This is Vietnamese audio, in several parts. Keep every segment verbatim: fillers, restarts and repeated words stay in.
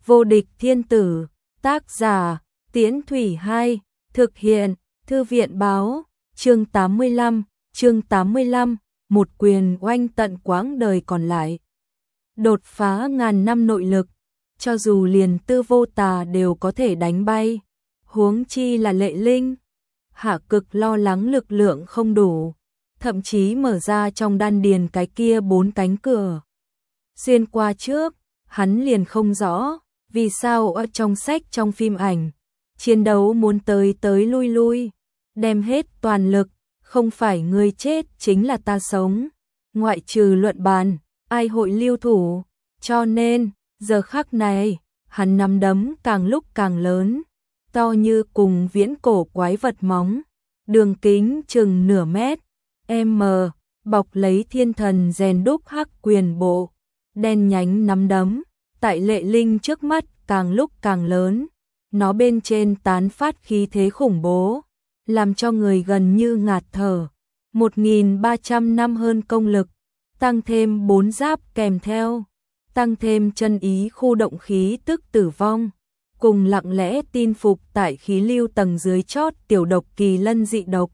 Vô địch thiên tử, tác giả, Tiễn Thủy Hai, thực hiện, Thư viện báo, chương tám mươi lăm, chương tám mươi lăm, một quyền oanh tận quãng đời còn lại. Đột phá ngàn năm nội lực, cho dù liền Tư Vô Tà đều có thể đánh bay, huống chi là Lệ Linh. Hạ Cực lo lắng lực lượng không đủ, thậm chí mở ra trong đan điền cái kia bốn cánh cửa. Xuyên qua trước, hắn liền không rõ, vì sao ở trong sách trong phim ảnh, chiến đấu muốn tới tới lui lui, đem hết toàn lực, không phải người chết chính là ta sống. Ngoại trừ luận bàn, ai hội lưu thủ, cho nên, giờ khắc này, hắn nắm đấm càng lúc càng lớn, to như cùng viễn cổ quái vật móng, đường kính chừng nửa mét, m, bọc lấy thiên thần rèn đúc hắc quyền bộ, đen nhánh nắm đấm, tại Lệ Linh trước mắt càng lúc càng lớn, nó bên trên tán phát khí thế khủng bố, làm cho người gần như ngạt thở. một nghìn ba trăm năm hơn công lực, tăng thêm bốn giáp kèm theo, tăng thêm chân ý khu động khí tức tử vong, cùng lặng lẽ tin phục tại khí lưu tầng dưới chót tiểu độc kỳ lân dị độc.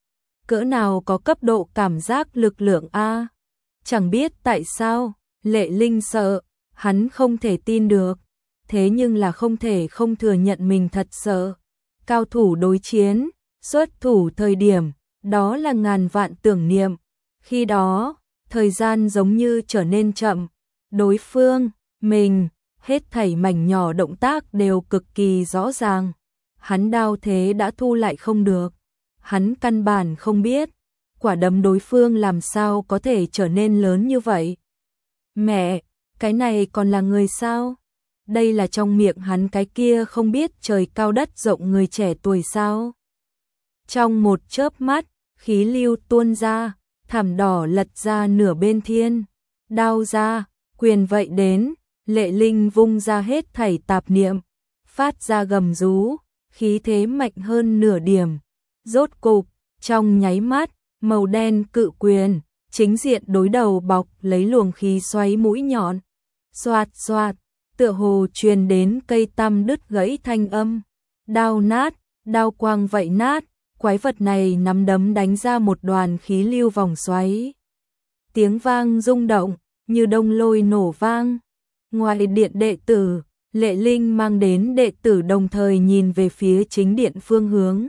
Cỡ nào có cấp độ cảm giác lực lượng a? Chẳng biết tại sao, Lệ Linh sợ, hắn không thể tin được, thế nhưng là không thể không thừa nhận mình thật sợ. Cao thủ đối chiến, xuất thủ thời điểm, đó là ngàn vạn tưởng niệm, khi đó, thời gian giống như trở nên chậm, đối phương, mình, hết thảy mảnh nhỏ động tác đều cực kỳ rõ ràng. Hắn đao thế đã thu lại không được, hắn căn bản không biết, quả đấm đối phương làm sao có thể trở nên lớn như vậy. Mẹ, cái này còn là người sao? Đây là trong miệng hắn cái kia không biết trời cao đất rộng người trẻ tuổi sao? Trong một chớp mắt, khí lưu tuôn ra, thảm đỏ lật ra nửa bên thiên, đao ra, quyền vậy đến, Lệ Linh vung ra hết thảy tạp niệm, phát ra gầm rú, khí thế mạnh hơn nửa điểm. Rốt cục, trong nháy mắt, màu đen cự quyền, chính diện đối đầu bọc lấy luồng khí xoáy mũi nhọn. Xoạt xoạt, tựa hồ truyền đến cây tăm đứt gãy thanh âm. Đao nát, đao quang vậy nát, quái vật này nắm đấm đánh ra một đoàn khí lưu vòng xoáy. Tiếng vang rung động, như đông lôi nổ vang. Ngoài điện đệ tử, Lệ Linh mang đến đệ tử đồng thời nhìn về phía chính điện phương hướng.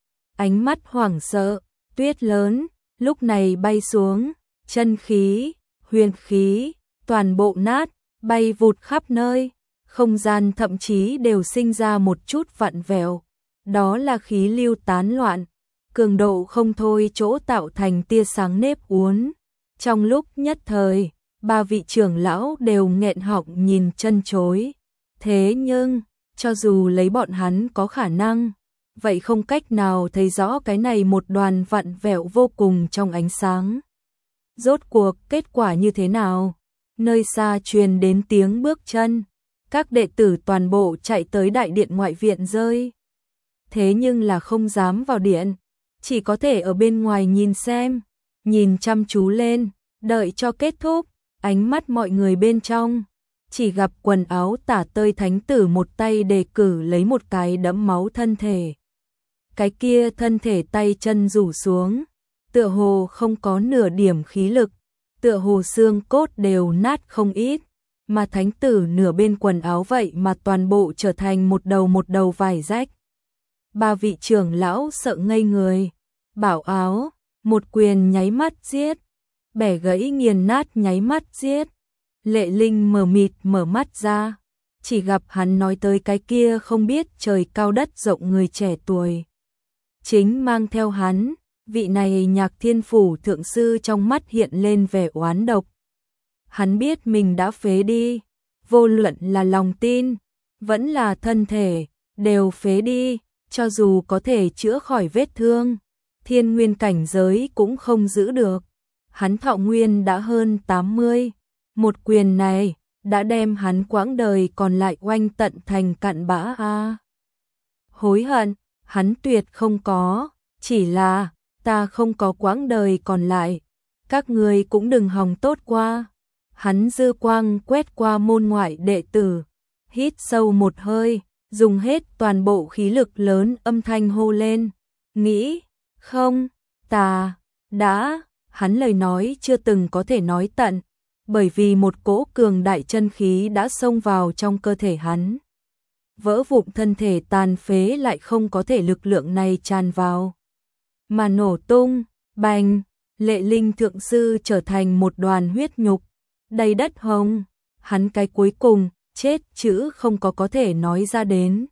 Ánh mắt hoảng sợ, tuyết lớn, lúc này bay xuống, chân khí, huyền khí, toàn bộ nát, bay vụt khắp nơi, không gian thậm chí đều sinh ra một chút vặn vẹo. Đó là khí lưu tán loạn, cường độ không thôi chỗ tạo thành tia sáng nếp uốn. Trong lúc nhất thời, ba vị trưởng lão đều nghẹn họng nhìn chân chối. Thế nhưng, cho dù lấy bọn hắn có khả năng, vậy không cách nào thấy rõ cái này một đoàn vặn vẹo vô cùng trong ánh sáng. Rốt cuộc kết quả như thế nào? Nơi xa truyền đến tiếng bước chân, các đệ tử toàn bộ chạy tới đại điện ngoại viện rơi. Thế nhưng là không dám vào điện, chỉ có thể ở bên ngoài nhìn xem, nhìn chăm chú lên, đợi cho kết thúc, ánh mắt mọi người bên trong, chỉ gặp quần áo tả tơi thánh tử một tay đề cử lấy một cái đẫm máu thân thể. Cái kia thân thể tay chân rủ xuống, tựa hồ không có nửa điểm khí lực, tựa hồ xương cốt đều nát không ít, mà thánh tử nửa bên quần áo vậy mà toàn bộ trở thành một đầu một đầu vải rách. Ba vị trưởng lão sợ ngây người, bảo áo, một quyền nháy mắt giết, bẻ gãy nghiền nát nháy mắt giết. Lệ Linh mờ mịt mở mắt ra, chỉ gặp hắn nói tới cái kia không biết trời cao đất rộng người trẻ tuổi. Chính mang theo hắn, vị này Nhạc Thiên Phủ thượng sư trong mắt hiện lên vẻ oán độc. Hắn biết mình đã phế đi, vô luận là lòng tin, vẫn là thân thể, đều phế đi, cho dù có thể chữa khỏi vết thương, thiên nguyên cảnh giới cũng không giữ được. Hắn thọ nguyên đã hơn tám mươi, một quyền này đã đem hắn quãng đời còn lại oanh tận thành cặn bã a. Hối hận, hắn tuyệt không có, chỉ là ta không có quãng đời còn lại, các người cũng đừng hòng tốt qua. Hắn dư quang quét qua môn ngoại đệ tử, hít sâu một hơi, dùng hết toàn bộ khí lực lớn âm thanh hô lên, nghĩ, không, ta, đã, hắn lời nói chưa từng có thể nói tận, bởi vì một cỗ cường đại chân khí đã xông vào trong cơ thể hắn. Vỡ vụn thân thể tàn phế lại không có thể lực lượng này tràn vào, mà nổ tung, bành, Lệ Linh thượng sư trở thành một đoàn huyết nhục, đầy đất hồng, hắn cái cuối cùng, chết chữ không có có thể nói ra đến.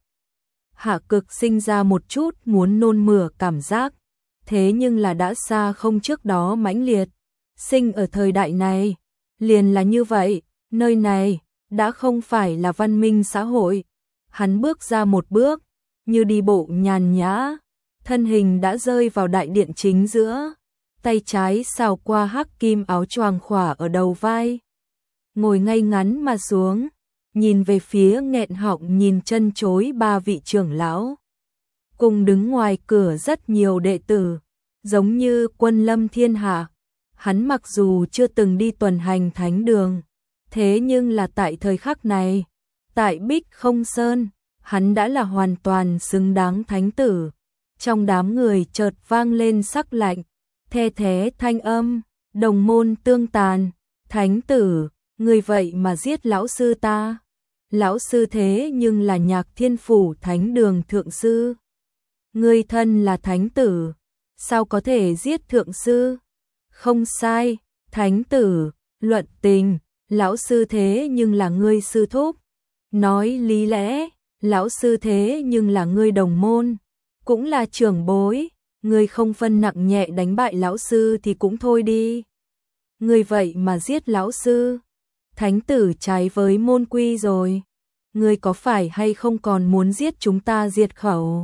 Hạ Cực sinh ra một chút muốn nôn mửa cảm giác, thế nhưng là đã xa không trước đó mãnh liệt, sinh ở thời đại này, liền là như vậy, nơi này, đã không phải là văn minh xã hội. Hắn bước ra một bước, như đi bộ nhàn nhã, thân hình đã rơi vào đại điện chính giữa, tay trái xào qua hắc kim áo choàng khỏa ở đầu vai. Ngồi ngay ngắn mà xuống, nhìn về phía nghẹn họng nhìn chân chối ba vị trưởng lão. Cùng đứng ngoài cửa rất nhiều đệ tử, giống như quân lâm thiên hạ. Hắn mặc dù chưa từng đi tuần hành thánh đường, thế nhưng là tại thời khắc này, tại Bích Không Sơn, hắn đã là hoàn toàn xứng đáng thánh tử. Trong đám người chợt vang lên sắc lạnh, the thé thanh âm, đồng môn tương tàn, thánh tử, người vậy mà giết lão sư ta. Lão sư thế nhưng là Nhạc Thiên Phủ thánh đường thượng sư. Người thân là thánh tử, sao có thể giết thượng sư? Không sai, thánh tử, luận tình, lão sư thế nhưng là ngươi sư thúc. Nói lý lẽ, lão sư thế nhưng là ngươi đồng môn, cũng là trưởng bối, ngươi không phân nặng nhẹ đánh bại lão sư thì cũng thôi đi. Ngươi vậy mà giết lão sư, thánh tử trái với môn quy rồi. Ngươi có phải hay không còn muốn giết chúng ta diệt khẩu?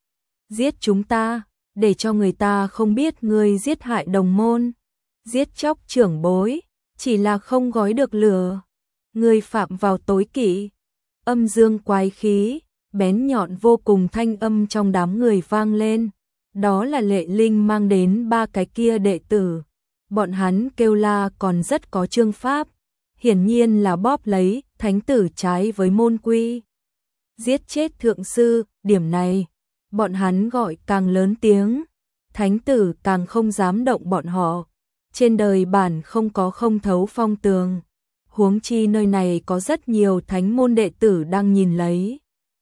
Giết chúng ta, để cho người ta không biết ngươi giết hại đồng môn, giết chóc trưởng bối, chỉ là không gói được lửa. Ngươi phạm vào tối kỵ. Âm dương quái khí, bén nhọn vô cùng thanh âm trong đám người vang lên. Đó là Lệ Linh mang đến ba cái kia đệ tử. Bọn hắn kêu la còn rất có chương pháp, hiển nhiên là bóp lấy thánh tử trái với môn quy. Giết chết thượng sư, điểm này, bọn hắn gọi càng lớn tiếng, thánh tử càng không dám động bọn họ. Trên đời bản không có không thấu phong tường, huống chi nơi này có rất nhiều thánh môn đệ tử đang nhìn lấy.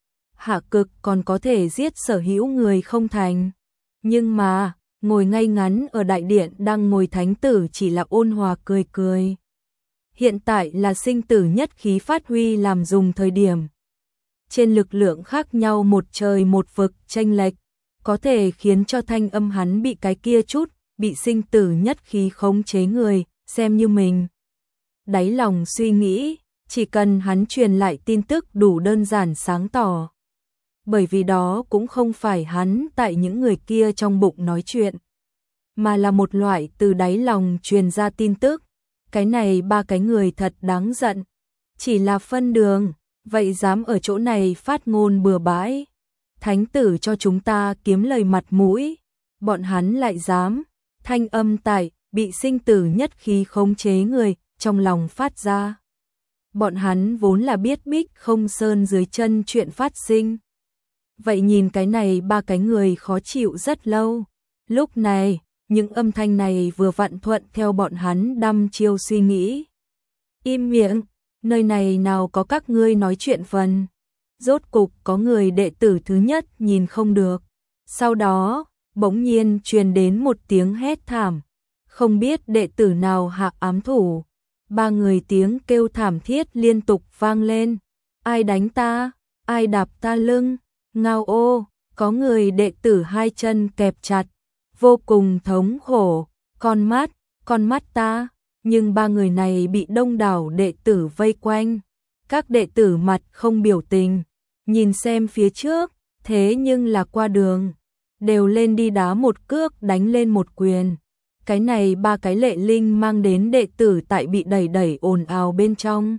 Hạ Cực còn có thể giết sở hữu người không thành, nhưng mà, ngồi ngay ngắn ở đại điện đang ngồi thánh tử chỉ là ôn hòa cười cười. Hiện tại là sinh tử nhất khí phát huy làm dùng thời điểm. Trên lực lượng khác nhau một trời một vực chênh lệch, có thể khiến cho thanh âm hắn bị cái kia chút, bị sinh tử nhất khí khống chế người, xem như mình. Đáy lòng suy nghĩ, chỉ cần hắn truyền lại tin tức đủ đơn giản sáng tỏ. Bởi vì đó cũng không phải hắn tại những người kia trong bụng nói chuyện, mà là một loại từ đáy lòng truyền ra tin tức. Cái này ba cái người thật đáng giận, chỉ là phân đường, vậy dám ở chỗ này phát ngôn bừa bãi. Thánh tử cho chúng ta kiếm lời mặt mũi, bọn hắn lại dám. Thanh âm tại, bị sinh tử nhất khí khống chế người, trong lòng phát ra. Bọn hắn vốn là biết Bích Không Sơn dưới chân chuyện phát sinh. Vậy nhìn cái này ba cái người khó chịu rất lâu. Lúc này, những âm thanh này vừa vặn thuận theo bọn hắn đăm chiêu suy nghĩ. Im miệng, nơi này nào có các ngươi nói chuyện phần. Rốt cục có người đệ tử thứ nhất nhìn không được. Sau đó, bỗng nhiên truyền đến một tiếng hét thảm. Không biết đệ tử nào hạ ám thủ. Ba người tiếng kêu thảm thiết liên tục vang lên. Ai đánh ta? Ai đạp ta lưng? Ngao ô, có người đệ tử hai chân kẹp chặt, vô cùng thống khổ, con mắt, con mắt ta, nhưng ba người này bị đông đảo đệ tử vây quanh. Các đệ tử mặt không biểu tình, nhìn xem phía trước, thế nhưng là qua đường, đều lên đi đá một cước đánh lên một quyền. Cái này ba cái Lệ Linh mang đến đệ tử tại bị đẩy đẩy ồn ào bên trong.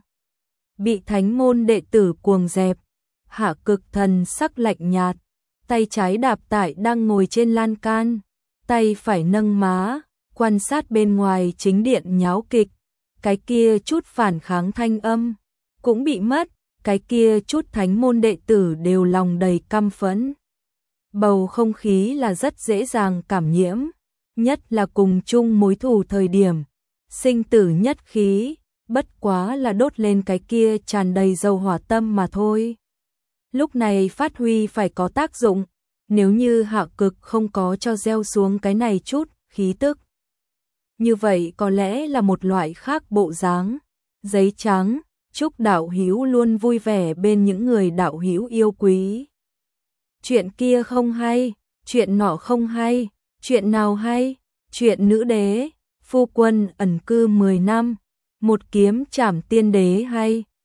Bị thánh môn đệ tử cuồng dẹp. Hạ Cực thần sắc lạnh nhạt, tay trái đạp tại đang ngồi trên lan can, tay phải nâng má, quan sát bên ngoài chính điện nháo kịch. Cái kia chút phản kháng thanh âm cũng bị mất, cái kia chút thánh môn đệ tử đều lòng đầy căm phẫn. Bầu không khí là rất dễ dàng cảm nhiễm, nhất là cùng chung mối thù thời điểm, sinh tử nhất khí, bất quá là đốt lên cái kia tràn đầy dầu hỏa tâm mà thôi. Lúc này phát huy phải có tác dụng, nếu như Hạ Cực không có cho gieo xuống cái này chút khí tức, như vậy có lẽ là một loại khác bộ dáng. Giấy trắng, chúc đạo hữu luôn vui vẻ bên những người đạo hữu yêu quý. Chuyện kia không hay, chuyện nọ không hay, chuyện nào hay? Chuyện nữ đế, phu quân ẩn cư mười năm, một kiếm trảm tiên đế hay.